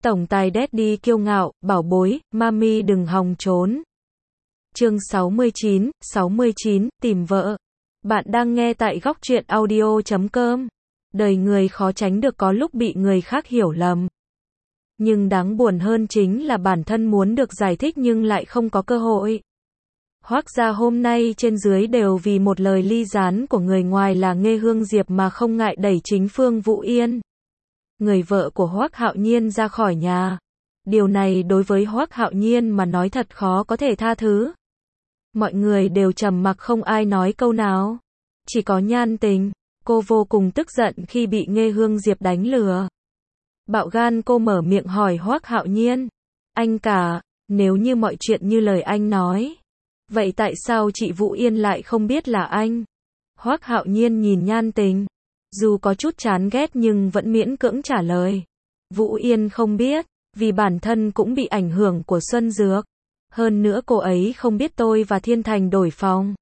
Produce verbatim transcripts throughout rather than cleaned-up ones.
Tổng tài Daddy kiêu ngạo, bảo bối, mami đừng hòng trốn. Chương sáu mươi chín, sáu mươi chín, tìm vợ. Bạn đang nghe tại góc truyện audio chấm com. Đời người khó tránh được có lúc bị người khác hiểu lầm. Nhưng đáng buồn hơn chính là bản thân muốn được giải thích nhưng lại không có cơ hội. Hoác gia hôm nay trên dưới đều vì một lời ly gián của người ngoài là Nghê Hương Diệp mà không ngại đẩy chính Phương Vũ Yên, người vợ của Hoác Hạo Nhiên, ra khỏi nhà. Điều này đối với Hoác Hạo Nhiên mà nói thật khó có thể tha thứ. Mọi người đều trầm mặc không ai nói câu nào. Chỉ có Nhan Tình, cô vô cùng tức giận khi bị Nghê Hương Diệp đánh lừa. Bạo gan cô mở miệng hỏi Hoác Hạo Nhiên, anh cả, nếu như mọi chuyện như lời anh nói, vậy tại sao chị Vũ Yên lại không biết là anh? Hoác Hạo Nhiên nhìn Nhan Tình, dù có chút chán ghét nhưng vẫn miễn cưỡng trả lời. Vũ Yên không biết, vì bản thân cũng bị ảnh hưởng của Xuân Dược. Hơn nữa cô ấy không biết tôi và Thiên Thành đổi phòng.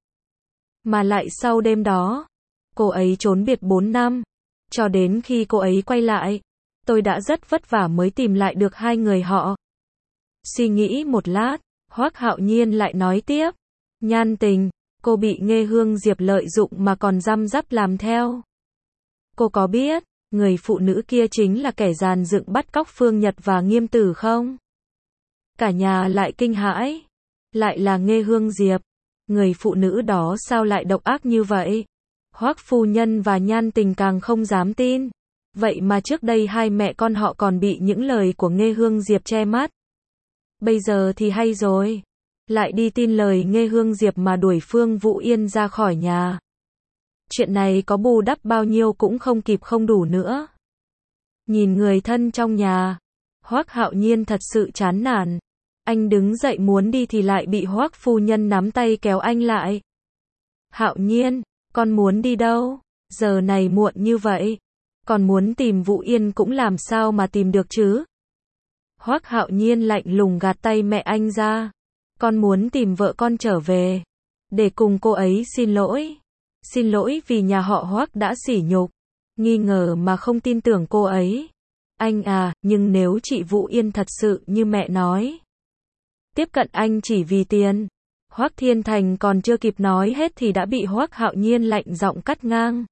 Mà lại sau đêm đó, cô ấy trốn biệt bốn năm. Cho đến khi cô ấy quay lại, tôi đã rất vất vả mới tìm lại được hai người họ. Suy nghĩ một lát, Hoác Hạo Nhiên lại nói tiếp. Nhan Tình, cô bị Nghê Hương Diệp lợi dụng mà còn răm rắp làm theo. Cô có biết, người phụ nữ kia chính là kẻ dàn dựng bắt cóc Phương Nhật và Nghiêm Tử không? Cả nhà lại kinh hãi. Lại là Nghê Hương Diệp. Người phụ nữ đó sao lại độc ác như vậy? Hoác phu nhân và Nhan Tình càng không dám tin. Vậy mà trước đây hai mẹ con họ còn bị những lời của Nghê Hương Diệp che mắt. Bây giờ thì hay rồi. Lại đi tin lời Nghê Hương Diệp mà đuổi Phương Vũ Yên ra khỏi nhà. Chuyện này có bù đắp bao nhiêu cũng không kịp không đủ nữa. Nhìn người thân trong nhà, Hoác Hạo Nhiên thật sự chán nản. Anh đứng dậy muốn đi thì lại bị Hoác phu nhân nắm tay kéo anh lại. Hạo Nhiên, con muốn đi đâu? Giờ này muộn như vậy. Còn muốn tìm Vũ Yên cũng làm sao mà tìm được chứ? Hoác Hạo Nhiên lạnh lùng gạt tay mẹ anh ra. Con muốn tìm vợ con trở về, để cùng cô ấy xin lỗi. Xin lỗi vì nhà họ Hoác đã sỉ nhục, nghi ngờ mà không tin tưởng cô ấy. Anh à, nhưng nếu chị Vũ Yên thật sự như mẹ nói, tiếp cận anh chỉ vì tiền. Hoác Thiên Thành còn chưa kịp nói hết thì đã bị Hoác Hạo Nhiên lạnh giọng cắt ngang.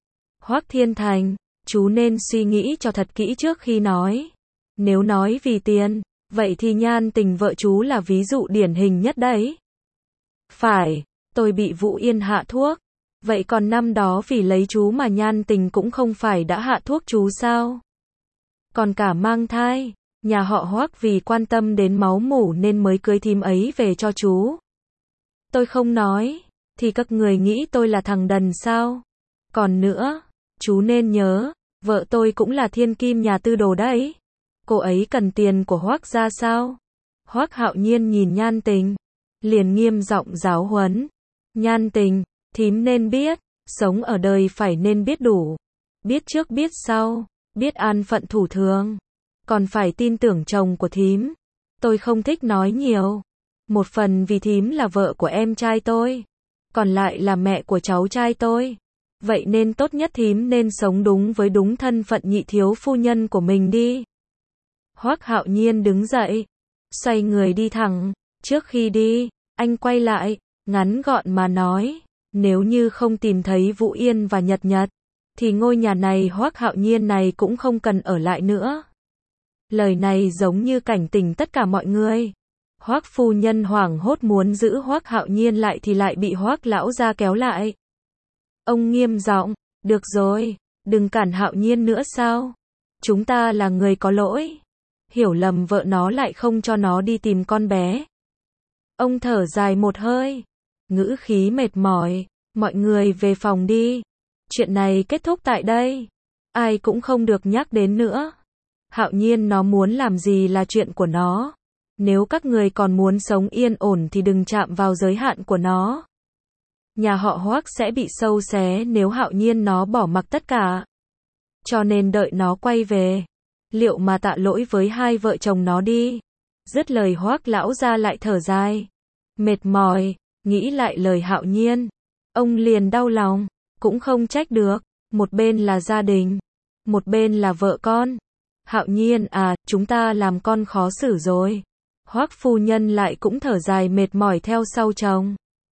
Hoác Thiên Thành, chú nên suy nghĩ cho thật kỹ trước khi nói. Nếu nói vì tiền, vậy thì Nhan Tình vợ chú là ví dụ điển hình nhất đấy. Phải, tôi bị Vũ Yên hạ thuốc. Vậy còn năm đó vì lấy chú mà Nhan Tình cũng không phải đã hạ thuốc chú sao? Còn cả mang thai, nhà họ Hoác vì quan tâm đến máu mủ nên mới cưới thím ấy về cho chú. Tôi không nói, thì các người nghĩ tôi là thằng đần sao? Còn nữa, chú nên nhớ, vợ tôi cũng là thiên kim nhà tư đồ đấy. Cô ấy cần tiền của Hoác gia sao? Hoác Hạo Nhiên nhìn Nhan Tình, liền nghiêm giọng giáo huấn. Nhan Tình, thím nên biết, sống ở đời phải nên biết đủ. Biết trước biết sau, biết an phận thủ thường. Còn phải tin tưởng chồng của thím. Tôi không thích nói nhiều. Một phần vì thím là vợ của em trai tôi. Còn lại là mẹ của cháu trai tôi. Vậy nên tốt nhất thím nên sống đúng với đúng thân phận nhị thiếu phu nhân của mình đi. Hoác Hạo Nhiên đứng dậy, xoay người đi thẳng. Trước khi đi, anh quay lại, ngắn gọn mà nói. Nếu như không tìm thấy Vũ Yên và Nhật Nhật, thì ngôi nhà này Hoác Hạo Nhiên này cũng không cần ở lại nữa. Lời này giống như cảnh tỉnh tất cả mọi người. Hoác phu nhân hoảng hốt muốn giữ Hoác Hạo Nhiên lại thì lại bị Hoác lão gia kéo lại. Ông nghiêm giọng, được rồi, đừng cản Hạo Nhiên nữa sao? Chúng ta là người có lỗi. Hiểu lầm vợ nó lại không cho nó đi tìm con bé. Ông thở dài một hơi, ngữ khí mệt mỏi, mọi người về phòng đi. Chuyện này kết thúc tại đây. Ai cũng không được nhắc đến nữa. Hạo Nhiên nó muốn làm gì là chuyện của nó. Nếu các người còn muốn sống yên ổn thì đừng chạm vào giới hạn của nó. Nhà họ Hoác sẽ bị sâu xé nếu Hạo Nhiên nó bỏ mặc tất cả. Cho nên đợi nó quay về, liệu mà tạ lỗi với hai vợ chồng nó đi. Dứt lời Hoác lão gia lại thở dài, mệt mỏi, nghĩ lại lời Hạo Nhiên. Ông liền đau lòng, cũng không trách được. Một bên là gia đình, một bên là vợ con. Hạo Nhiên à, chúng ta làm con khó xử rồi. Hoắc phu nhân lại cũng thở dài mệt mỏi theo sau chồng.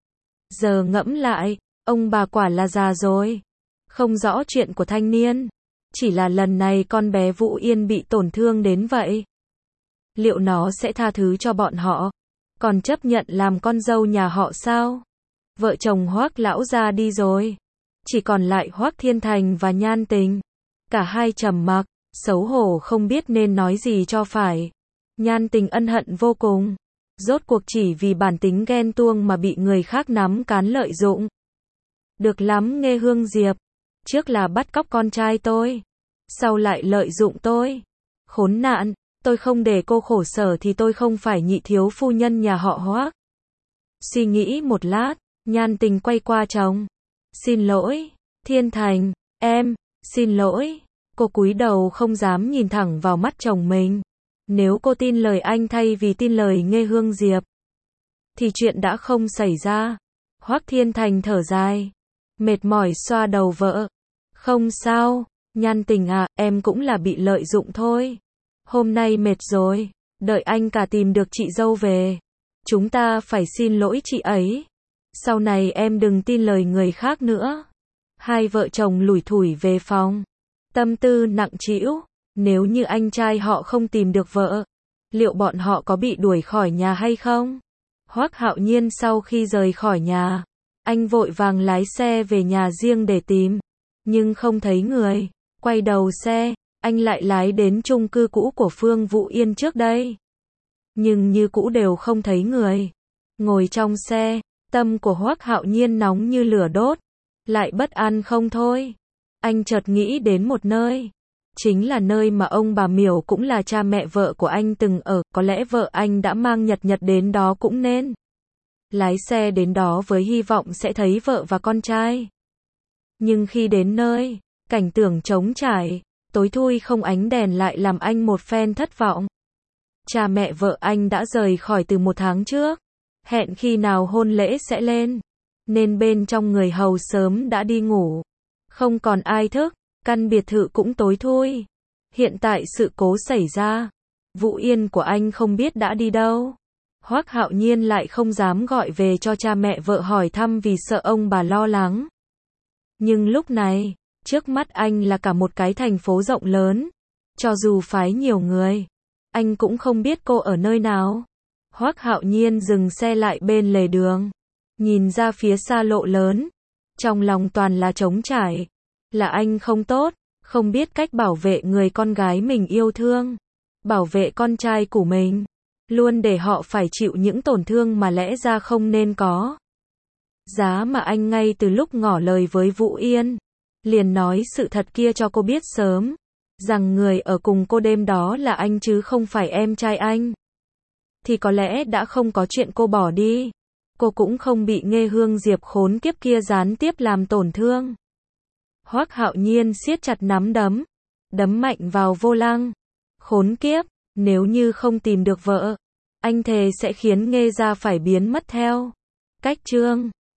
Giờ ngẫm lại, ông bà quả là già rồi. Không rõ chuyện của thanh niên. Chỉ là lần này con bé Vũ Yên bị tổn thương đến vậy. Liệu nó sẽ tha thứ cho bọn họ? Còn chấp nhận làm con dâu nhà họ sao? Vợ chồng Hoắc lão gia đi rồi. Chỉ còn lại Hoắc Thiên Thành và Nhan Tình. Cả hai trầm mặc, xấu hổ không biết nên nói gì cho phải. Nhan Tình ân hận vô cùng. Rốt cuộc chỉ vì bản tính ghen tuông mà bị người khác nắm cán lợi dụng. Được lắm Nghê Hương Diệp. Trước là bắt cóc con trai tôi. Sau lại lợi dụng tôi. Khốn nạn, tôi không để cô khổ sở thì tôi không phải nhị thiếu phu nhân nhà họ Hoắc. Suy nghĩ một lát, Nhan Tình quay qua chồng. Xin lỗi, Thiên Thành, em, xin lỗi. Cô cúi đầu không dám nhìn thẳng vào mắt chồng mình. Nếu cô tin lời anh thay vì tin lời Nghê Hương Diệp, thì chuyện đã không xảy ra. Hoắc Thiên Thành thở dài, mệt mỏi xoa đầu vợ. Không sao, Nhan Tình à, em cũng là bị lợi dụng thôi. Hôm nay mệt rồi, đợi anh cả tìm được chị dâu về. Chúng ta phải xin lỗi chị ấy. Sau này em đừng tin lời người khác nữa. Hai vợ chồng lủi thủi về phòng. Tâm tư nặng trĩu. Nếu như anh trai họ không tìm được vợ, liệu bọn họ có bị đuổi khỏi nhà hay không? Hoắc Hạo Nhiên sau khi rời khỏi nhà, anh vội vàng lái xe về nhà riêng để tìm. Nhưng không thấy người. Quay đầu xe, anh lại lái đến chung cư cũ của Phương Vũ Yên trước đây. Nhưng như cũ đều không thấy người. Ngồi trong xe, tâm của Hoắc Hạo Nhiên nóng như lửa đốt. Lại bất an không thôi. Anh chợt nghĩ đến một nơi. Chính là nơi mà ông bà Miểu cũng là cha mẹ vợ của anh từng ở. Có lẽ vợ anh đã mang Nhật Nhật đến đó cũng nên. Lái xe đến đó với hy vọng sẽ thấy vợ và con trai. Nhưng khi đến nơi, cảnh tượng trống trải, tối thui không ánh đèn lại làm anh một phen thất vọng. Cha mẹ vợ anh đã rời khỏi từ một tháng trước. Hẹn khi nào hôn lễ sẽ lên. Nên bên trong người hầu sớm đã đi ngủ. Không còn ai thức. Căn biệt thự cũng tối thui. Hiện tại sự cố xảy ra. Vũ Yên của anh không biết đã đi đâu. Hoắc Hạo Nhiên lại không dám gọi về cho cha mẹ vợ hỏi thăm vì sợ ông bà lo lắng. Nhưng lúc này, trước mắt anh là cả một cái thành phố rộng lớn. Cho dù phái nhiều người, anh cũng không biết cô ở nơi nào. Hoắc Hạo Nhiên dừng xe lại bên lề đường. Nhìn ra phía xa lộ lớn. Trong lòng toàn là trống trải. Là anh không tốt, không biết cách bảo vệ người con gái mình yêu thương. Bảo vệ con trai của mình. Luôn để họ phải chịu những tổn thương mà lẽ ra không nên có. Giá mà anh ngay từ lúc ngỏ lời với Vũ Yên. Liền nói sự thật kia cho cô biết sớm. Rằng người ở cùng cô đêm đó là anh chứ không phải em trai anh. Thì có lẽ đã không có chuyện cô bỏ đi. Cô cũng không bị Nghê Hương Diệp khốn kiếp kia gián tiếp làm tổn thương. Hoắc Hạo Nhiên siết chặt nắm đấm. Đấm mạnh vào vô lăng. Khốn kiếp, nếu như không tìm được vợ, anh thề sẽ khiến Nghê gia phải biến mất theo cách chương.